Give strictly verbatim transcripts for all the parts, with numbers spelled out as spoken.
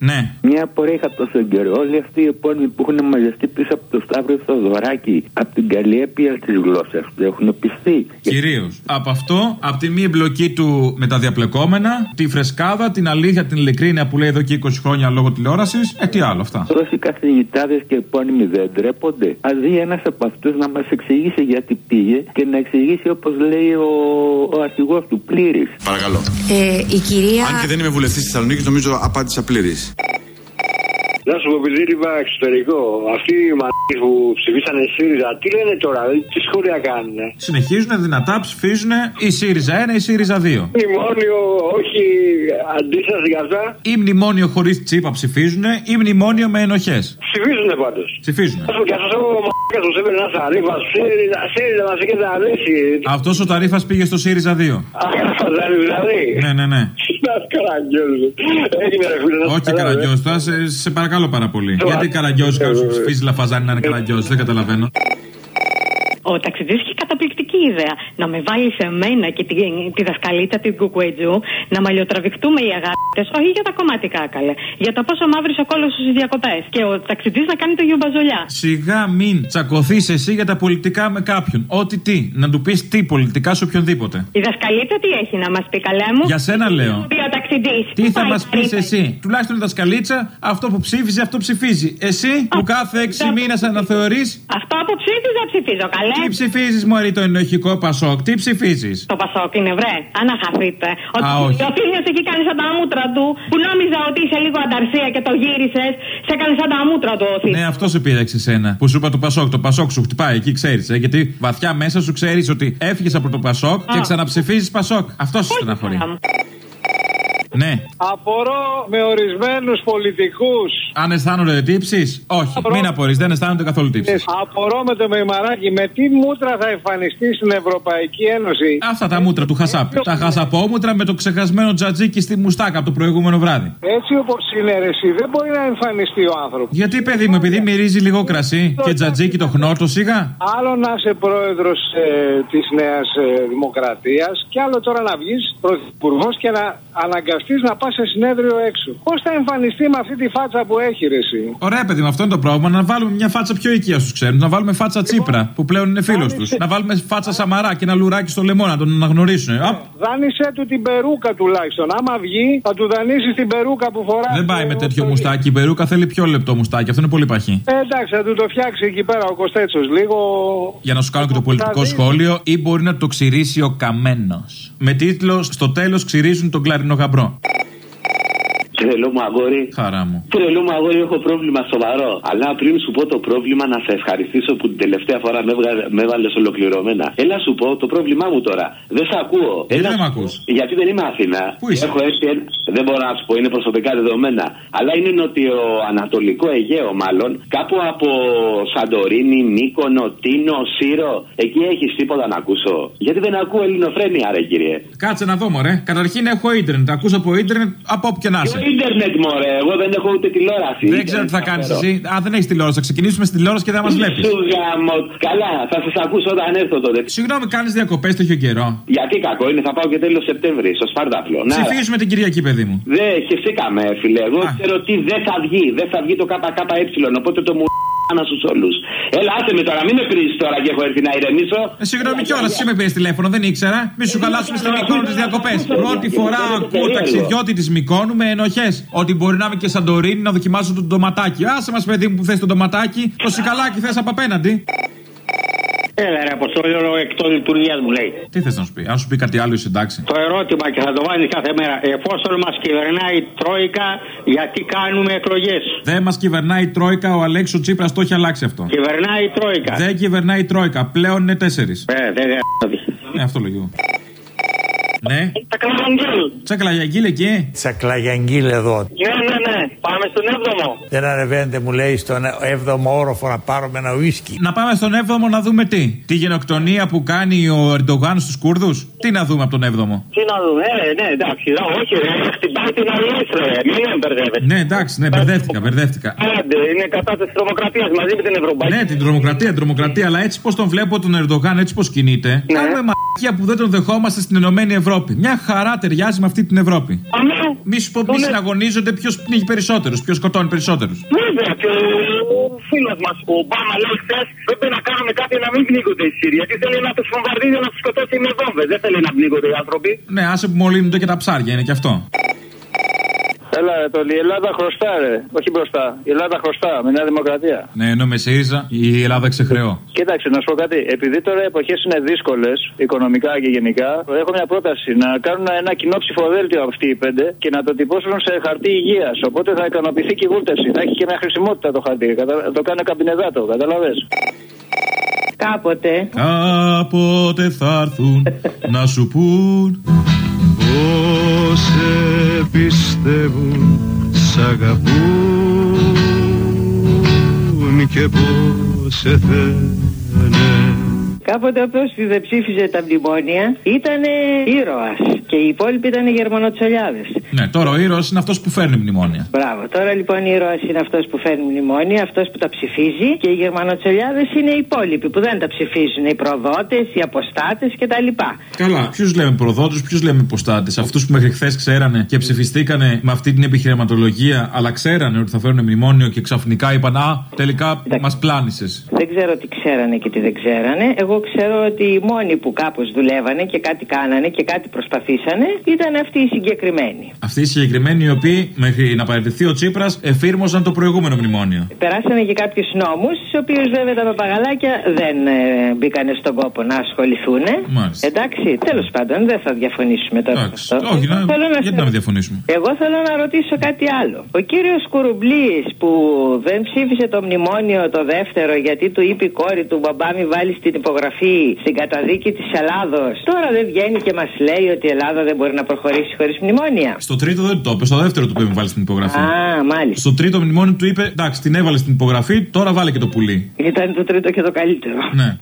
Ναι. Μια απορία είχα τόσο καιρό. Όλοι αυτοί οι επώνυμοι που έχουν μαζευτεί πίσω από το Σταύρο Θοδωράκη, από την καλλιέπεια τη γλώσσα του, έχουν πιστεί. Κυρίως. Από αυτό, από τη μη εμπλοκή του με τα διαπλεκόμενα, τη φρεσκάδα, την αλήθεια, την ειλικρίνεια που λέει εδώ και είκοσι χρόνια λόγω τηλεόρασης. Ε, τι άλλο αυτά. Τόσοι καθηγητάδες και επώνυμοι δεν ντρέπονται. Αδεί ένας από αυτούς να μας εξηγήσει γιατί πήγε και να εξηγήσει όπως λέει ο, ο αρχηγός του, πλήρης. Παρακαλώ. Ε, η κυρία... Αν και δεν είμαι βουλευτής της Θεσσαλονίκης, νομίζω απάντησα πλήρης. Να σου πω, επειδή είπα εξωτερικό, αυτοί οι μαλακίες που ψηφίσανε ΣΥΡΙΖΑ, τι λένε τώρα, τι σχόλια κάνουν. Συνεχίζουν δυνατά, ψηφίζουν η ΣΥΡΙΖΑ ένα, η ΣΥΡΙΖΑ δύο. Μνημόνιο, όχι αντίσταση για αυτά. Ή μνημόνιο χωρίς τσίπα ψηφίζουν, ή μνημόνιο με ενοχές. Ψηφίζουν πάντως. Ψηφίζουν. Και αυτός ο μαλακάς που σέβαινε ένας ταρίφας, ΣΥΡΙΖΑ μας είχε αρέσει. Αυτός ο ταρίφας πήγε στο ΣΥΡΙΖΑ δύο. Α, δηλαδή. Ναι, ναι, ναι. Όχι Καραγκιόζη, τώρα σε, σε παρακαλώ πάρα πολύ. Γιατί Καραγκιόζη κάποιος που ψηφίζει Λαφαζάνη να είναι Καραγκιόζη, δεν καταλαβαίνω. Ο ταξιτζής έχει καταπληκτική ιδέα. Να με βάλει σε μένα και τη, τη δασκαλίτσα την Κουκουέτζου να μαλλιοτραβηχτούμε οι αγάπητες, όχι για τα κομματικά καλέ. Για τα πόσο μαύρης ο κόλλος στους διακοπές. Και ο ταξιτζής να κάνει το γιουμπαζολιά. Σιγά μην τσακωθείς εσύ για τα πολιτικά με κάποιον. Ό,τι τι. Να του πεις τι πολιτικά σε οποιονδήποτε. Η δασκαλίτσα τι έχει να μας πει, καλέ μου. Για σένα λέω. Ο ταξιτζής. Τι θα μας πεις εσύ. Τουλάχιστον η δασκαλίτσα αυτό που ψήφιζε, αυτό ψηφίζει. Εσύ που κάθε έξι μήνες αναθεωρείς. Αυτό που ψήφιζα ψηφίζω, καλέ. Τι ψηφίζεις, μωρή, το ενοχικό Πασόκ, τι ψηφίζεις. Το Πασόκ είναι βρε, αναχαθείτε. Α, όχι. Ο Φίλιος εκεί κάνει σαν τα μούτρα του, που νόμιζα ότι είσαι λίγο ανταρσία και το γύρισες, σε έκανε σαν τα μούτρα του ο Φίλιος. Ναι, αυτό σε πείραξε εσένα. Που σου είπα το Πασόκ, το Πασόκ σου χτυπάει εκεί, ξέρεις. Ε, γιατί βαθιά μέσα σου ξέρεις ότι έφυγες από το Πασόκ και ξαναψηφίζεις Πασόκ. Αυτό σου στεναχωρεί. Ναι. Απορώ με ορισμένους πολιτικούς. Αν αισθάνονται τύψεις, όχι. Απορώ. Μην απορείς, δεν αισθάνονται καθόλου τύψεις. Απορώ με το Μεϊμαράκι, με τι μούτρα θα εμφανιστεί στην Ευρωπαϊκή Ένωση. Αυτά τα μούτρα του Χασάπ. Τα χασαπόμούτρα με το ξεχασμένο τζατζίκι στη μουστάκα από το προηγούμενο βράδυ. Έτσι όπως είναι αιρεσί, δεν μπορεί να εμφανιστεί ο άνθρωπος. Γιατί, παιδί μου, επειδή μυρίζει λίγο κρασί και τζατζίκι το χνόρτο, σιγά. Άλλο να είσαι πρόεδρος ε, της Νέας ε, Δημοκρατίας και άλλο τώρα να βγεις πρωθυπουργός και να αναγκαστείς να πας σε συνέδριο έξω. Πώς θα εμφανιστεί με αυτή τη φάτσα που έχει, ρε εσύ. Ωραία, παιδί μου, αυτό είναι το πρόβλημα. Να βάλουμε μια φάτσα πιο οικία στους ξέρουν. Να βάλουμε φάτσα Τσίπρα που πλέον είναι φίλος τους. Να βάλουμε φάτσα Σαμαρά και ένα λουράκι στο λαιμό να τον αναγνωρίσουν. Δάνεισε του την περούκα τουλάχιστον. Άμα βγει, θα του δανείσει την περούκα που φοράει. Δεν πάει με τέτοιο μουστάκι. Η περούκα θέλει πιο λεπτό μουστάκι. Αυτό είναι πολύ παχύ. Ε, εντάξει, θα του το φτιάξει εκεί πέρα ο Κωστέτσος λίγο. Για να σου κάνω και το πολιτικό σχόλιο, ή μπορεί να το ξηρίσει ο Καμένος. Με τίτλο Στο τέλος ξηρίζουν τον κλαρινό γαμπρό. Τρελό μου αγόρι. Χαρά μου. Τρελό μου αγόρι, έχω πρόβλημα σοβαρό. Αλλά πριν σου πω το πρόβλημα, να σε ευχαριστήσω που την τελευταία φορά με, έβγα... με έβαλες ολοκληρωμένα. Έλα σου πω το πρόβλημά μου τώρα. Δεν σε ακούω. Γιατί Έλα... δεν με ακούς. Γιατί δεν είμαι Αθήνα. Πού είσαι. Έχω έρθει. Δεν μπορώ να σου πω, είναι προσωπικά δεδομένα. Αλλά είναι νοτιοανατολικό Αιγαίο, μάλλον. Κάπου από Σαντορίνη, Μύκονο, Τίνο, Σύρο. Εκεί έχει τίποτα να ακούσω. Γιατί δεν ακούω ελληνοφρένεια, ρε κύριε. Κάτσε να δω, μωρέ. Καταρχήν έχω ίντερνετ. Ακούς από ίντερνετ από όπου και να είσαι. Ίντερνετ, μωρέ. Εγώ δεν έχω ούτε τηλεόραση. Δεν ξέρω τι θα κάνεις εσύ. Α, δεν έχεις τηλεόραση. Θα ξεκινήσουμε στην τηλεόραση και δεν μας βλέπεις. Καλά, θα σας ακούσω όταν έρθω τότε. Συγγνώμη, κάνεις διακοπές τέτοιο καιρό. Γιατί κακό είναι, θα πάω και τέλος Σεπτέμβρη στο Σπάρταφλο. Ψηφίζουμε την Κυριακή, παιδί μου. Δεν χεστήκαμε, φίλε. Εγώ Α. ξέρω τι δεν θα βγει. Δεν θα βγει το ΚΚΕ. Οπότε το μου να στους όλους. Έλα, άσε με τώρα, μην με πειρήσεις τώρα και έχω έρθει να ηρεμήσω. Ε, συγγνώμη κιόλας, εσύ με πήρες τηλέφωνο, δεν ήξερα. Μη σου χαλάσουμε στη Μυκόνο τις διακοπές. Πρώτη φορά ακούω ταξιδιώτη της Μυκόνου με ενοχές. Ότι μπορεί να είμαι και Σαντορίνη να δοκιμάσω το ντοματάκι. Άσε μας, παιδί μου, που θες το ντοματάκι. Το σικαλάκι θες από απέναντι. Έλα ρε Αποστόλη, όλο εκτός λειτουργίας μου λέει. Τι θες να σου πει, αν σου πει κάτι άλλο είσαι εντάξει. Το ερώτημα και θα το βάλεις κάθε μέρα. Εφόσον μας κυβερνάει η Τρόικα, γιατί κάνουμε εκλογές. Δεν μας κυβερνάει η Τρόικα, ο Αλέξης Τσίπρας το έχει αλλάξει αυτό. Κυβερνάει η Τρόικα. Δεν κυβερνάει η Τρόικα, πλέον είναι τέσσερις. Ε, δεν Ναι, αυτό λέγω. Ναι. Τσακλαγιαγγίλ. Τσακλαγιαγγίλ εκεί. Τσακλαγιαγγίλ εδώ. Ναι, ναι, ναι. Πάμε στον έβδομο. Δεν ανεβαίνετε, μου λέει, στον έβδομο όροφο να πάρουμε ένα ουίσκι. Να πάμε στον έβδομο να δούμε τι. Τη γενοκτονία που κάνει ο Ερντογάν στους Κούρδους. Τι να δούμε από τον έβδομο. Τι να δούμε, ε, ναι, εντάξει. Όχι, ρε. Χτυπάει την αλήθεια, ρε. Μην μπερδεύετε. Ναι, εντάξει, ναι, μπερδεύτηκα, μπερδεύτηκα. Άντε, είναι κατάσταση τρομοκρατίας μαζί με την Ευρωπαϊκή. Ναι, την τρομοκρατία, την τρομοκρατία, αλλά έτσι πως τον βλέπω τον Ερντογάν, έτσι πως κινείται. Ναι. Κάνουμε μαλακία που δεν τον δεχόμαστε στην Ενωμένη Ευρώπη. Μια χαρά ταιριάζει με αυτή την Ευρώπη. Αμέ. Μη σου πω ποιοι συναγωνίζονται, ποιος πνίγει περισσότερους, ποιος σκοτώνει περισσότερους. Βέβαια, και ο φίλος μας, ο Ομπάμα, λέει χθες, πρέπει να κάνουμε κάτι να μην πνίγονται οι Σύριοι. Γιατί θέλει να τους βομβαρδίζει, να τους σκοτώσει με βόμβες. Δεν θέλει να πνίγονται οι άνθρωποι. Ναι, άσε που μολύνονται και τα ψάρια, είναι και αυτό. Έλα, το η Ελλάδα χρωστά, ρε. Όχι μπροστά. Η Ελλάδα χρωστά με Νέα Δημοκρατία. Ναι, ενώ με ΣΥΡΙΖΑ η Ελλάδα ξεχρεώ. Κοίταξε, να σου πω κάτι. Επειδή τώρα οι εποχές είναι δύσκολες, οικονομικά και γενικά, έχω μια πρόταση να κάνουν ένα κοινό ψηφοδέλτιο αυτοί οι πέντε και να το τυπώσουν σε χαρτί υγείας. Οπότε θα ικανοποιηθεί και η βούλτευση. Θα έχει και μια χρησιμότητα το χαρτί. Κατα... Το κάνει καμπινεδάτο, καταλαβες. Κάποτε. Κάποτε θα έρθουν να σου πούν. Πώς σε πιστεύουν, σ' αγαπούν και πώς σε θένε. Κάποτε όποιος δεν ψήφιζε τα μνημόνια ήταν ήρωας και οι υπόλοιποι ήταν γερμανοτσολιάδες. Ναι, τώρα ο ήρωας είναι αυτός που φέρνει μνημόνια. Μπράβο, τώρα λοιπόν ήρωας είναι αυτός που φέρνει μνημόνια, αυτός που τα ψηφίζει και οι γερμανοτσολιάδες είναι οι υπόλοιποι που δεν τα ψηφίζουν, οι προδότες, οι αποστάτες κτλ. Καλά, ποιους λέμε προδότες, ποιους λέμε αποστάτες, αυτούς που μέχρι χθες ξέρανε και ψηφιστήκανε με αυτή την επιχειρηματολογία, αλλά ξέρανε ότι θα φέρουν μνημόνιο και ξαφνικά είπαν α, τελικά μας πλάνησες. Δεν ξέρω τι ξέρανε και τι δεν ξέρανε. Εγώ ξέρω ότι οι μόνοι που κάπως δουλεύανε και κάτι κάνανε και κάτι προσπαθήσανε ήταν αυτοί οι συγκεκριμένοι. Αυτοί οι συγκεκριμένοι οι οποίοι μέχρι να παραιτηθεί ο Τσίπρας εφήρμοσαν το προηγούμενο μνημόνιο. Περάσανε και κάποιους νόμους, στους οποίους βέβαια τα παπαγαλάκια δεν ε, μπήκανε στον κόπο να ασχοληθούν. Εντάξει, τέλος πάντων δεν θα διαφωνήσουμε τώρα. Αυτό. Όχι, να, να γιατί να μην διαφωνήσουμε. Εγώ θέλω να ρωτήσω κάτι άλλο. Ο κύριος Κουρουμπλής που δεν ψήφισε το μνημόνιο το δεύτερο γιατί του είπε η κόρη του μπαμπά μη βάλει στην υπογραφή στην καταδίκη της Ελλάδος, τώρα δεν βγαίνει και μας λέει ότι η Ελλάδα δεν μπορεί να προχωρήσει χωρίς μνημόνια. Στο τρίτο δεν το είπε, στο δεύτερο του είπε μη βάλει στην υπογραφή. Α, μάλιστα. Στο τρίτο μνημόνιο του είπε εντάξει, την έβαλε στην υπογραφή, τώρα βάλε και το πουλί. Ήταν το τρίτο και το καλύτερο. Ναι.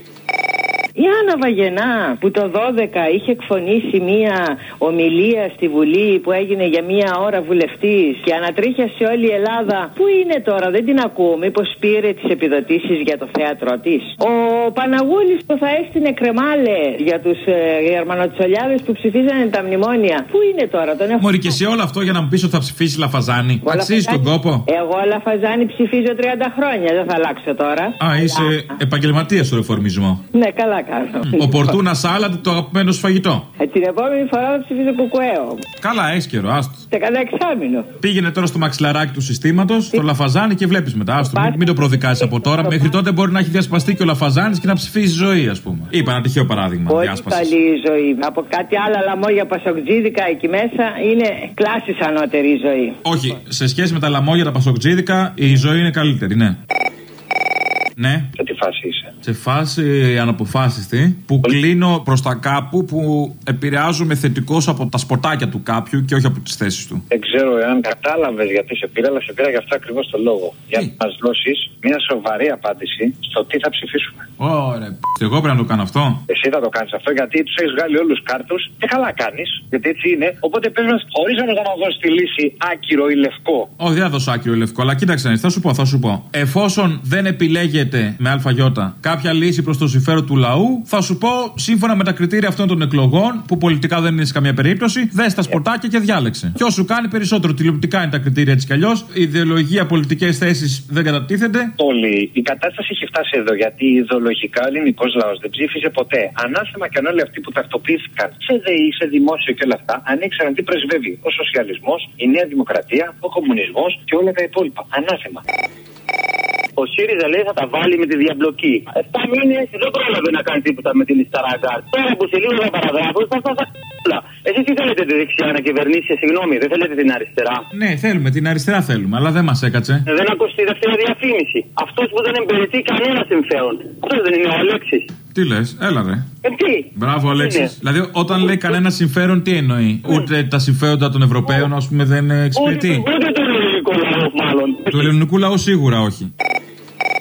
Η Άννα Βαγενά που το δώδεκα είχε εκφωνήσει μία ομιλία στη Βουλή που έγινε για μία ώρα βουλευτής και ανατρίχιασε όλη η Ελλάδα. Πού είναι τώρα, δεν την ακούω, μήπως πήρε τις επιδοτήσεις για το θέατρο της. Ο Παναγούλης που θα έστεινε κρεμάλε για τους ε, γερμανοτσολιάδες που ψηφίζανε τα μνημόνια. Πού είναι τώρα, τον έχω. Μωρή και σε όλο αυτό για να μου πεις ότι θα ψηφίσει Λαφαζάνη. Αξίζει τον κόπο. Εγώ Λαφαζάνη ψηφίζω τριάντα χρόνια, δεν θα αλλάξω τώρα. Α, είσαι επαγγελματίας στο ρεφορμισμό. Ναι, καλά. Ο Πορτούνα σάλατ, το αγαπημένο σου φαγητό. Ε, την επόμενη φορά θα ψηφίζω κουκουέο. Καλά, έσκαιρο, άστο. Σε κανένα εξάμηνο. Πήγαινε τώρα στο μαξιλαράκι του συστήματος, το Λαφαζάνι και βλέπεις μετά. Άστο, μην, μην το προδικάσεις από τώρα. Μέχρι τότε μπορεί να έχει διασπαστεί και ο Λαφαζάνης και να ψηφίσει ζωή, ας πούμε. Είπα ένα τυχαίο παράδειγμα. Πολύ καλή ζωή. Από κάτι άλλα λαμόγια πασοκτζίδικα εκεί μέσα είναι κλάσης ανώτερη η ζωή. Όχι, σε σχέση με τα λαμόγια τα πασοκτζίδικα η ζωή είναι καλύτερη, ναι. Ναι. Σε τι φάση είσαι? Σε φάση αναποφάσιστη που κλείνω προς τα κάπου που επηρεάζομαι θετικώς από τα σποτάκια του κάποιου και όχι από τις θέσεις του. Δεν ξέρω εάν κατάλαβες γιατί σε πήρα, αλλά σε πήρα για αυτό ακριβώς το λόγο. Για να μας δώσεις μια σοβαρή απάντηση στο τι θα ψηφίσουμε. Ωραία. Εγώ πρέπει να το κάνω αυτό. Εσύ θα το κάνεις αυτό γιατί τους έχεις βγάλει όλους κάρτους και καλά κάνεις. Γιατί έτσι είναι. Οπότε πες μας, χωρίς όμως να μας δώσεις τη λύση άκυρο ή λευκό. Όχι, δεν θα δώσω άκυρο ή λευκό, αλλά κοίταξε, θα σου πω, θα σου πω. Εφόσον δεν επιλέγεται με αλφαγιώτα κάποια λύση προς το συμφέρον του λαού, θα σου πω σύμφωνα με τα κριτήρια αυτών των εκλογών, που πολιτικά δεν είναι σε καμία περίπτωση, δες τα σπορτάκια και διάλεξε. Ποιος σου κάνει περισσότερο, τηλεοπτικά είναι τα κριτήρια έτσι κι αλλιώς. Η ιδεολογία, πολιτικές θέσεις δεν κατατίθεται. Όλοι, η κατάσταση έχει φτάσει εδώ γιατί ιδεολογικά ο ελληνικός λαός δεν ψήφισε ποτέ. Ανάθεμα και αν όλοι αυτοί που ταυτοποιήθηκαν σε ΔΕΗ, σε δημόσιο και όλα αυτά, αν ήξεραν τι πρεσβεύει ο σοσιαλισμός, η Νέα Δημοκρατία, ο κομμουνισμός και όλα τα υπόλοιπα. Ανάθεμα. Ο ΣΥΡΙΖΑ λέει θα τα βάλει με τη διαμπλοκή. Εφτά μήνες δεν πρόλαβε να κάνει τίποτα με την Ισταράγκα. Πέρα από σε λίγα παραγράφους θα φτάσει όλα. Εσείς τι θέλετε τη δεξιά να κυβερνήσει, συγγνώμη, δεν θέλετε την αριστερά? Ναι, θέλουμε, την αριστερά θέλουμε, αλλά δεν μας έκατσε. Δεν ακούσει τη δεύτερη διαφήμιση. Αυτός που δεν εμπεριθεί κανένα συμφέρον. Αυτός δεν είναι ο Αλέξης. Τι λες, έλα ρε. Ε, τι. Μπράβο, Αλέξης. Δηλαδή, όταν λέει κανένα συμφέρον, τι εννοεί? Ούτε τα συμφέροντα των Ευρωπαίων, ας πούμε, δεν εξυπηρετεί. Ούτε του ελληνικού λαού, μάλλον. Του ελληνικού λαού σίγουρα όχι.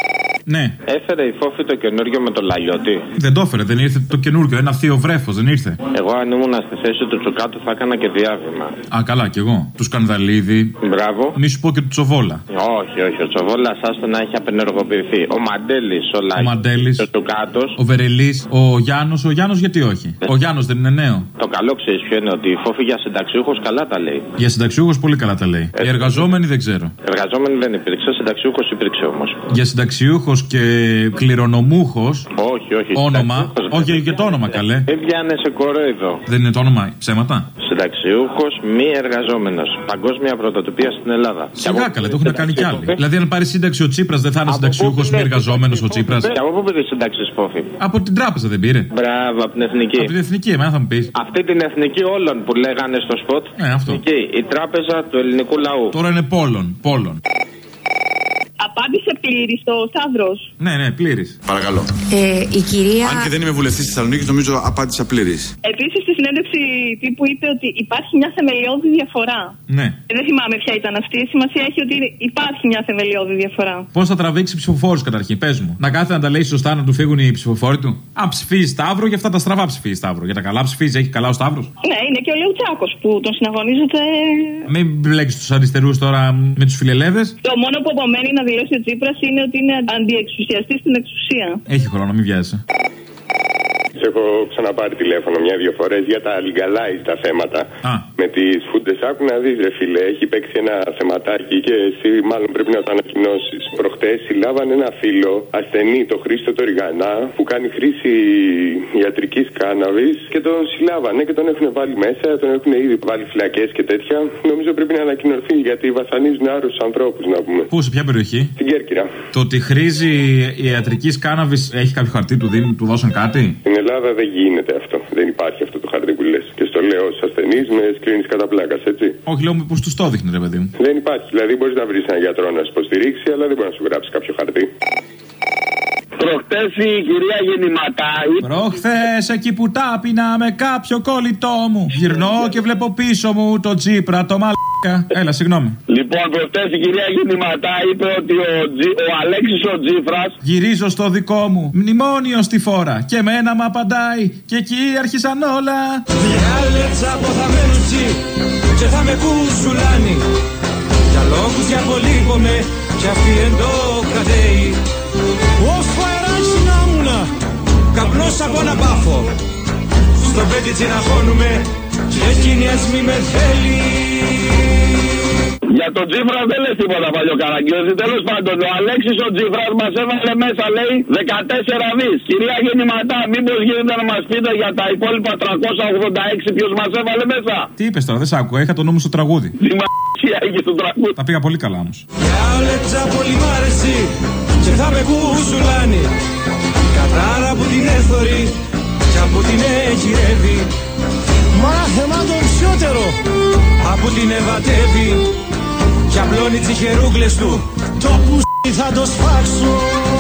Ναι. Έφερε η Φόφη το καινούριο με το Λαλιώτη. Δεν το έφερε, δεν ήρθε το καινούριο. Ένα θείο βρέφος, δεν ήρθε. Εγώ αν ήμουν στη θέση του Τσουκάτου θα έκανα και διάβημα. Α, καλά, κι εγώ. Του Σκανδαλίδη. Μπράβο. Μη σου πω και του Τσοβόλα. Όχι, όχι. Ο Τσοβόλα άστο να έχει απενεργοποιηθεί. Ο Μαντέλη, ο Λαγιώτης. Ο Μαντέλης. Ο Τσουκάτος. Ο Βερελής. Ο Γιάννος. Ο Γιάννος γιατί όχι. Ε. Ο Γιάννος δεν είναι νέο. Το καλό ξέρει ποιο είναι, ότι η Φόφη για συνταξιούχος καλά τα λέει. Για συνταξιούχος πολύ καλά τα λέει. Ε. Οι εργαζόμενοι δεν ξέρω. Εργαζόμενοι δεν υπήρξε, συνταξιούχος υπήρξε όμως. Για συνταξιούχος και κληρονομούχος. Όχι, όχι. Όνομα. Όχι, και το όνομα καλέ. Δεν πιάνε σε κορόιδο. Δεν είναι το όνομα ψέματα. Συνταξιούχος μη εργαζόμενος. Παγκόσμια πρωτοτυπία στην Ελλάδα. Σιγά καλέ, το έχουν κάνει κι άλλοι. Δηλαδή, αν πάρει σύνταξη ο Τσίπρας, δεν θα είναι συνταξιούχος μη εργαζόμενος ο Τσίπρας. Και από πού πήρε σύνταξη, Φόφη? Από την τράπεζα δεν πήρε. Μπράβο, από την εθνική. Από την εθνική, εμένα θα μου πει. Αυτή την εθνική όλων που λέγανε στο σποτ. Ναι, αυτό. Εθνική, η τράπεζα του ελληνικού λαού. Τώρα είναι πόλων. Πόλων. Απάντησε πλήρης το Σταύρος. Ναι, ναι, πλήρης. Παρακαλώ. Ε, η κυρία... Αν και δεν είμαι βουλευτής της Θεσσαλονίκης, νομίζω απάντησα πλήρης. Επίσης, στη συνέντευξη τύπου είπε ότι υπάρχει μια θεμελιώδη διαφορά. Ναι. Ε, δεν θυμάμαι ποια ήταν αυτή. Η σημασία έχει ότι υπάρχει μια θεμελιώδη διαφορά. Πώς θα τραβήξει ψηφοφόρους καταρχήν, πες μου. Να κάθεται να τα λέει σωστά, να του φύγουν οι ψηφοφόροι του. Αν ψηφίζει Σταύρο, για αυτά τα στραβά ψηφίζει Σταύρο. Για τα καλά ψηφίζει, έχει καλά ο Σταύρος. Ναι, είναι και ο Λεουτσάκος που τον συναγωνίζεται. Μην μπλέξει τους αριστερούς τώρα με τους φιλελέδες. Το μόνο που απομένει να δηλώσει ο Τσίπρας είναι ότι είναι αντιεξουσιαστής στην εξουσία. Έχει χρόνο, μην βιάζεσαι. Σε έχω ξαναπάρει τηλέφωνο μια-δύο φορές για τα λιγκαλάι τα θέματα. Α. Με τις φούντες. Άκου να δεις, ρε φίλε, έχει παίξει ένα θεματάκι και εσύ μάλλον πρέπει να το ανακοινώσεις. Προχτές συλλάβαν ένα φίλο ασθενή, το Χρήστο το Ριγανά, που κάνει χρήση ιατρικής κάναβης και τον συλλάβανε και τον έχουν βάλει μέσα, τον έχουν ήδη βάλει φυλακές και τέτοια. Νομίζω πρέπει να ανακοινωθεί γιατί βασανίζουν άρρωστους ανθρώπους, να πούμε. Πού, σε ποια περιοχή? Στην Κέρκυρα. Το ότι χρήζει ιατρικής κάναβης έχει κάποιο χαρτί, του δίνουν, του δώσαν κάτι? Στην Ελλάδα δεν γίνεται αυτό. Δεν υπάρχει αυτό το χαρτί που λες. Και στο λέω ως ασθενής με σκλίνεις κατά πλάκας, έτσι. Όχι, λέω πως τους το δείχνει, ρε παιδί μου. Δεν υπάρχει. Δηλαδή μπορείς να βρεις έναν γιατρό να σου υποστηρίξει, αλλά δεν μπορεί να σου γράψει κάποιο χαρτί. Προχτές η κυρία Γεννηματάη. Προχθές εκεί που τάπινα με κάποιο κόλλητό μου. Γυρνώ και βλέπω πίσω μου το Τσίπρα, το μαλάκα. Έλα, συγγνώμη. Λοιπόν, προχτές η κυρία Γεννηματάη είπε ότι ο, Τζι, ο Αλέξης ο Τζίφρας. Γυρίζω στο δικό μου μνημόνιο στη φόρα. Και εμένα μ' απαντάει. Και εκεί άρχισαν όλα. Διάλεξα από θα μένουτσι και θα με κουσουλάνει. Για λόγους διαβολεύομαι κι αυτή εντοκρατέει. Ως φαεράκι να μουνα, καπνός από ένα μπάφο. Στο πέντιτσι να χώνουμε και εκείνη ας μη με θέλει. Για τον Τζίφρα δεν λες τίποτα παλιοκαραγκιόζη. Τέλος πάντων, ο Αλέξης ο Τζίφρας μας έβαλε μέσα, λέει, δεκατέσσερα δις. Κυρία Γεννηματά, μήπως γίνεται να μας πείτε για τα υπόλοιπα τριακόσια ογδόντα έξι ποιος μας έβαλε μέσα? Τι είπες τώρα, δεν σ' άκουγα, είχα το νόμο στο τραγούδι. Τι μ***ια είχε στο τραγούδι. Τα πήγα πολύ καλά όμως. Διάλεξα πολύ μ' άρεσε και θα με κουσουλάνει. Κατάρα που την έθωρει και από την εγυρεύει. Μάθεμα τον ψιότερο από την ευατεύει. Κι απλώνει τις χερούγκλες του, το πουσί θα το σφάξω.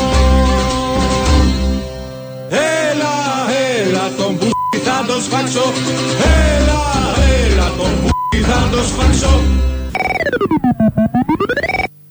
Έλα, έλα, τον πουσί θα το σφάξω. Έλα, έλα, τον πουσί θα το σφάξω.